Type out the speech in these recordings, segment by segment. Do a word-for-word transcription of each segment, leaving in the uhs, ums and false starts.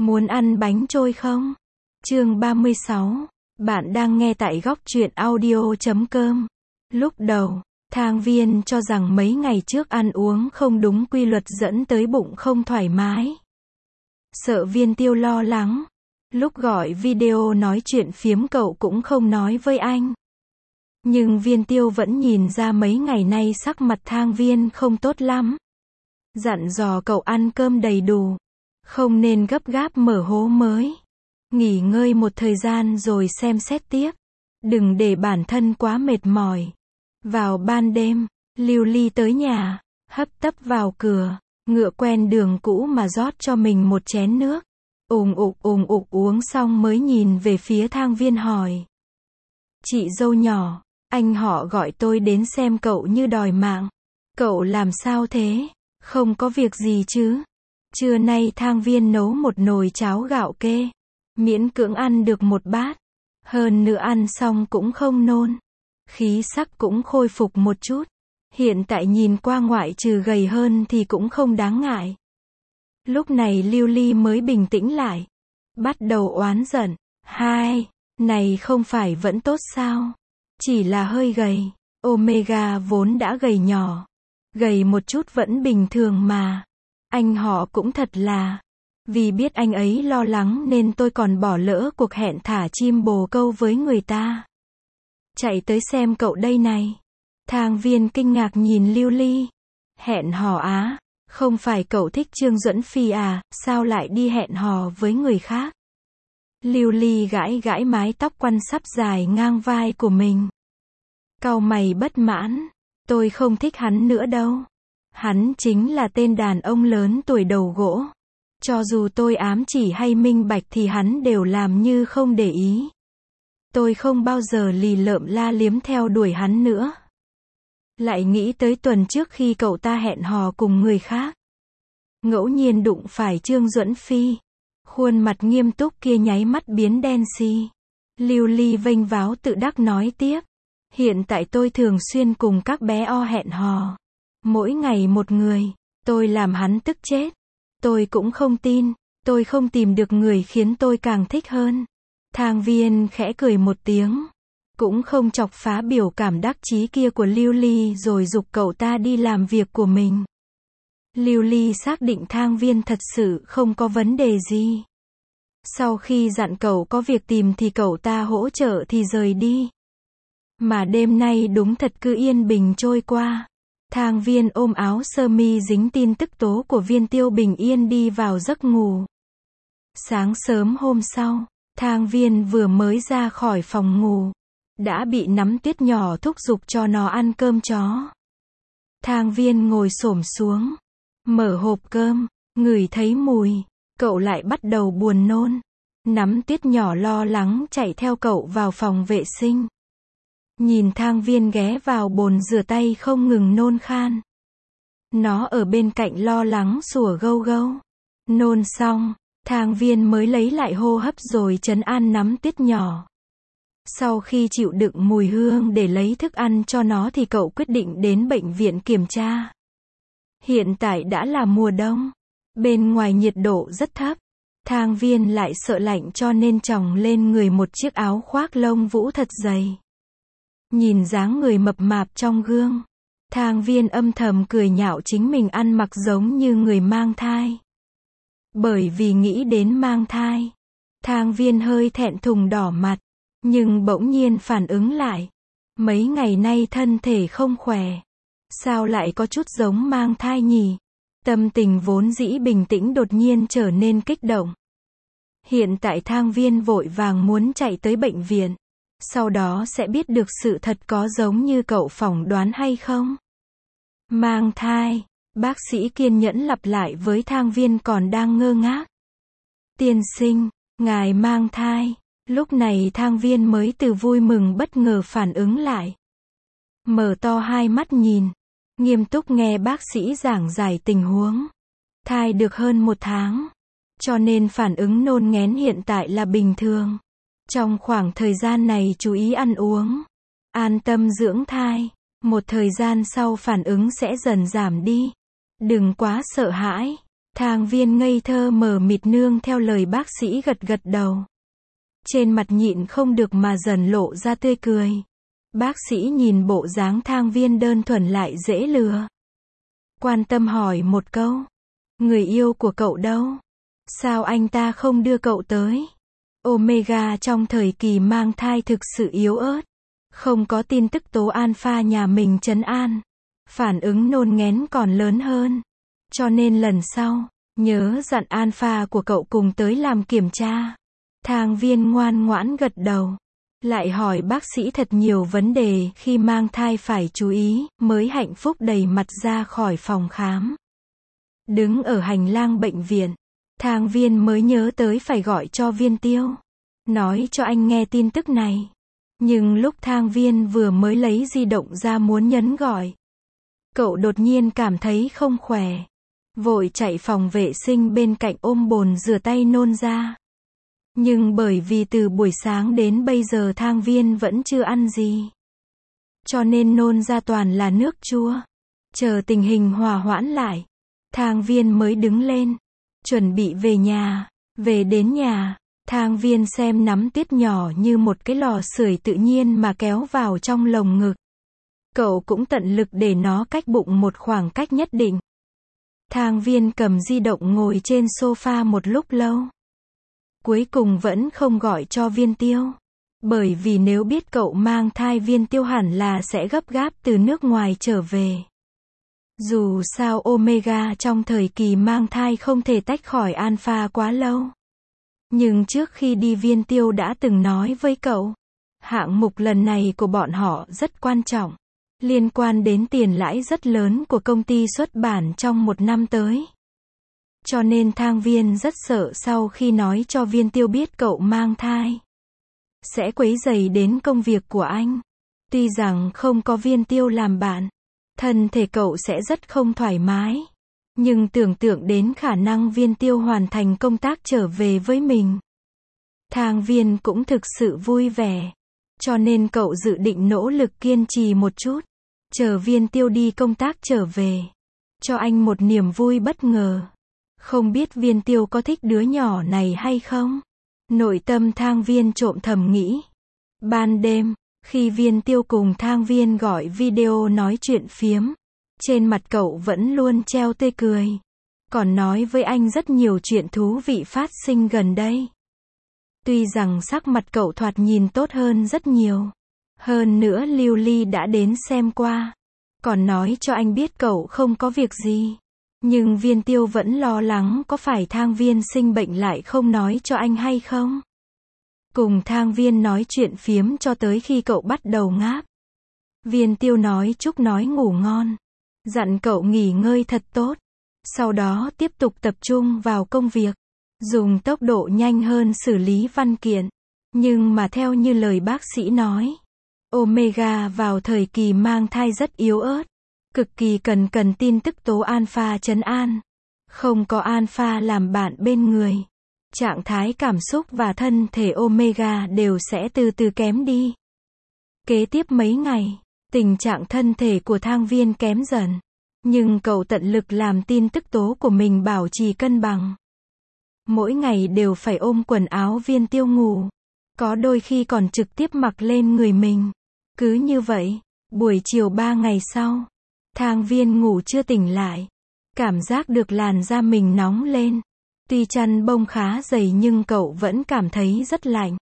Muốn ăn bánh trôi không? Chương ba mươi sáu. Bạn đang nghe tại góc truyện audio chấm com. Lúc đầu, Thang Viên cho rằng mấy ngày trước ăn uống không đúng quy luật dẫn tới bụng không thoải mái. Sợ Viên Tiêu lo lắng. Lúc gọi video nói chuyện phiếm cậu cũng không nói với anh. Nhưng Viên Tiêu vẫn nhìn ra mấy ngày nay sắc mặt Thang Viên không tốt lắm. Dặn dò cậu ăn cơm đầy đủ. Không nên gấp gáp mở hố mới. Nghỉ ngơi một thời gian rồi xem xét tiếp. Đừng để bản thân quá mệt mỏi. Vào ban đêm, Lưu Ly tới nhà, hấp tấp vào cửa, ngựa quen đường cũ mà rót cho mình một chén nước. Ùng ục ùng ục uống xong mới nhìn về phía Thang Viên hỏi. Chị dâu nhỏ, anh họ gọi tôi đến xem cậu như đòi mạng. Cậu làm sao thế? Không có việc gì chứ? Trưa nay Thang Viên nấu một nồi cháo gạo kê. Miễn cưỡng ăn được một bát. Hơn nữa ăn xong cũng không nôn. Khí sắc cũng khôi phục một chút. Hiện tại nhìn qua ngoại trừ gầy hơn thì cũng không đáng ngại. Lúc này Lưu Ly mới bình tĩnh lại. Bắt đầu oán giận. Hai, này không phải vẫn tốt sao? Chỉ là hơi gầy. Omega vốn đã gầy nhỏ. Gầy một chút vẫn bình thường mà. Anh họ cũng thật là. Vì biết anh ấy lo lắng nên tôi còn bỏ lỡ cuộc hẹn thả chim bồ câu với người ta. Chạy tới xem cậu đây này. Thang Viên kinh ngạc nhìn Lưu Ly. Hẹn hò á? Không phải cậu thích Trương Duẫn Phi à, sao lại đi hẹn hò với người khác? Lưu Ly gãi gãi mái tóc quăn sắp dài ngang vai của mình. Cau mày bất mãn. Tôi không thích hắn nữa đâu. Hắn chính là tên đàn ông lớn tuổi đầu gỗ. Cho dù tôi ám chỉ hay minh bạch thì hắn đều làm như không để ý. Tôi không bao giờ lì lợm la liếm theo đuổi hắn nữa. Lại nghĩ tới tuần trước khi cậu ta hẹn hò cùng người khác. Ngẫu nhiên đụng phải Trương Duẫn Phi. Khuôn mặt nghiêm túc kia nháy mắt biến đen xì. Lưu Ly vênh váo tự đắc nói tiếp. Hiện tại tôi thường xuyên cùng các bé o hẹn hò. Mỗi ngày một người. Tôi làm hắn tức chết. Tôi cũng không tin. Tôi không tìm được người khiến tôi càng thích hơn. Thang Viên khẽ cười một tiếng. Cũng không chọc phá biểu cảm đắc chí kia của Lưu Ly rồi giục cậu ta đi làm việc của mình. Lưu Ly xác định Thang Viên thật sự không có vấn đề gì. Sau khi dặn cậu có việc tìm thì cậu ta hỗ trợ thì rời đi. Mà đêm nay đúng thật cứ yên bình trôi qua. Thang Viên ôm áo sơ mi dính tin tức tố của Viên Tiêu bình yên đi vào giấc ngủ. Sáng sớm hôm sau, Thang Viên vừa mới ra khỏi phòng ngủ. Đã bị Nắm Tuyết nhỏ thúc giục cho nó ăn cơm chó. Thang Viên ngồi xổm xuống. Mở hộp cơm, ngửi thấy mùi. Cậu lại bắt đầu buồn nôn. Nắm Tuyết nhỏ lo lắng chạy theo cậu vào phòng vệ sinh. Nhìn Thang Viên ghé vào bồn rửa tay không ngừng nôn khan. Nó ở bên cạnh lo lắng sủa gâu gâu. Nôn xong, Thang Viên mới lấy lại hô hấp rồi trấn an Nắm Tuyết nhỏ. Sau khi chịu đựng mùi hương để lấy thức ăn cho nó thì cậu quyết định đến bệnh viện kiểm tra. Hiện tại đã là mùa đông. Bên ngoài nhiệt độ rất thấp. Thang Viên lại sợ lạnh cho nên chồng lên người một chiếc áo khoác lông vũ thật dày. Nhìn dáng người mập mạp trong gương. Thang Viên âm thầm cười nhạo chính mình ăn mặc giống như người mang thai. Bởi vì nghĩ đến mang thai. Thang Viên hơi thẹn thùng đỏ mặt. Nhưng bỗng nhiên phản ứng lại. Mấy ngày nay thân thể không khỏe. Sao lại có chút giống mang thai nhỉ? Tâm tình vốn dĩ bình tĩnh đột nhiên trở nên kích động. Hiện tại Thang Viên vội vàng muốn chạy tới bệnh viện. Sau đó sẽ biết được sự thật có giống như cậu phỏng đoán hay không. Mang thai. Bác sĩ kiên nhẫn lặp lại với Thang Viên còn đang ngơ ngác. Tiên sinh, ngài mang thai. Lúc này Thang Viên mới từ vui mừng bất ngờ phản ứng lại. Mở to hai mắt nhìn. Nghiêm túc nghe bác sĩ giảng giải tình huống. Thai được hơn một tháng. Cho nên phản ứng nôn nghén hiện tại là bình thường. Trong khoảng thời gian này chú ý ăn uống. An tâm dưỡng thai. Một thời gian sau phản ứng sẽ dần giảm đi. Đừng quá sợ hãi. Thang Viên ngây thơ mờ mịt nương theo lời bác sĩ gật gật đầu. Trên mặt nhịn không được mà dần lộ ra tươi cười. Bác sĩ nhìn bộ dáng Thang Viên đơn thuần lại dễ lừa. Quan tâm hỏi một câu. Người yêu của cậu đâu? Sao anh ta không đưa cậu tới? Omega trong thời kỳ mang thai thực sự yếu ớt. Không có tin tức tố alpha nhà mình trấn an. Phản ứng nôn nghén còn lớn hơn. Cho nên lần sau, nhớ dặn alpha của cậu cùng tới làm kiểm tra. Thang Viên ngoan ngoãn gật đầu. Lại hỏi bác sĩ thật nhiều vấn đề khi mang thai phải chú ý, mới hạnh phúc đầy mặt ra khỏi phòng khám. Đứng ở hành lang bệnh viện, Thang Viên mới nhớ tới phải gọi cho Viên Tiêu. Nói cho anh nghe tin tức này. Nhưng lúc Thang Viên vừa mới lấy di động ra muốn nhấn gọi, cậu đột nhiên cảm thấy không khỏe. Vội chạy phòng vệ sinh bên cạnh ôm bồn rửa tay nôn ra. Nhưng bởi vì từ buổi sáng đến bây giờ Thang Viên vẫn chưa ăn gì, cho nên nôn ra toàn là nước chua. Chờ tình hình hòa hoãn lại, Thang Viên mới đứng lên, chuẩn bị về nhà. Về đến nhà, Thang Viên xem nắm tuyết nhỏ như một cái lò sưởi tự nhiên mà kéo vào trong lồng ngực. Cậu cũng tận lực để nó cách bụng một khoảng cách nhất định. Thang Viên cầm di động ngồi trên sofa một lúc lâu. Cuối cùng vẫn không gọi cho Viên Tiêu. Bởi vì nếu biết cậu mang thai Viên Tiêu hẳn là sẽ gấp gáp từ nước ngoài trở về. Dù sao Omega trong thời kỳ mang thai không thể tách khỏi alpha quá lâu. Nhưng trước khi đi Viên Tiêu đã từng nói với cậu, hạng mục lần này của bọn họ rất quan trọng, liên quan đến tiền lãi rất lớn của công ty xuất bản trong một năm tới. Cho nên Thang Viên rất sợ sau khi nói cho Viên Tiêu biết cậu mang thai, sẽ quấy rầy đến công việc của anh. Tuy rằng không có Viên Tiêu làm bạn, thân thể cậu sẽ rất không thoải mái. Nhưng tưởng tượng đến khả năng Viên Tiêu hoàn thành công tác trở về với mình, Thang Viên cũng thực sự vui vẻ. Cho nên cậu dự định nỗ lực kiên trì một chút, chờ Viên Tiêu đi công tác trở về, cho anh một niềm vui bất ngờ. Không biết Viên Tiêu có thích đứa nhỏ này hay không? Nội tâm Thang Viên trộm thầm nghĩ. Ban đêm, khi Viên Tiêu cùng Thang Viên gọi video nói chuyện phiếm, trên mặt cậu vẫn luôn treo tươi cười. Còn nói với anh rất nhiều chuyện thú vị phát sinh gần đây. Tuy rằng sắc mặt cậu thoạt nhìn tốt hơn rất nhiều. Hơn nữa Lưu Ly đã đến xem qua. Còn nói cho anh biết cậu không có việc gì. Nhưng Viên Tiêu vẫn lo lắng có phải Thang Viên sinh bệnh lại không nói cho anh hay không. Cùng Thang Viên nói chuyện phiếm cho tới khi cậu bắt đầu ngáp. Viên Tiêu nói chúc nói ngủ ngon. Dặn cậu nghỉ ngơi thật tốt. Sau đó tiếp tục tập trung vào công việc. Dùng tốc độ nhanh hơn xử lý văn kiện. Nhưng mà theo như lời bác sĩ nói, Omega vào thời kỳ mang thai rất yếu ớt. Cực kỳ cần cần tin tức tố alpha trấn an. Không có alpha làm bạn bên người, trạng thái cảm xúc và thân thể Omega đều sẽ từ từ kém đi. Kế tiếp mấy ngày, tình trạng thân thể của Thang Viên kém dần. Nhưng cậu tận lực làm tin tức tố của mình bảo trì cân bằng. Mỗi ngày đều phải ôm quần áo Viên Tiêu ngủ. Có đôi khi còn trực tiếp mặc lên người mình. Cứ như vậy, buổi chiều ba ngày sau, Thang Viên ngủ chưa tỉnh lại. Cảm giác được làn da mình nóng lên. Tuy chăn bông khá dày nhưng cậu vẫn cảm thấy rất lạnh.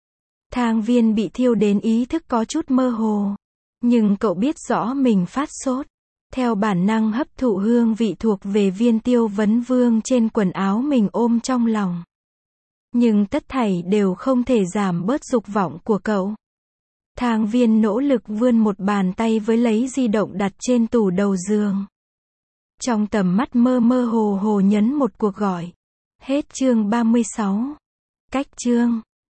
Thang Viên bị thiêu đến ý thức có chút mơ hồ. Nhưng cậu biết rõ mình phát sốt. Theo bản năng hấp thụ hương vị thuộc về Viên Tiêu vấn vương trên quần áo mình ôm trong lòng. Nhưng tất thảy đều không thể giảm bớt dục vọng của cậu. Thang Viên nỗ lực vươn một bàn tay với lấy di động đặt trên tủ đầu giường. Trong tầm mắt mơ mơ hồ hồ nhấn một cuộc gọi. Hết chương ba mươi sáu. Cách chương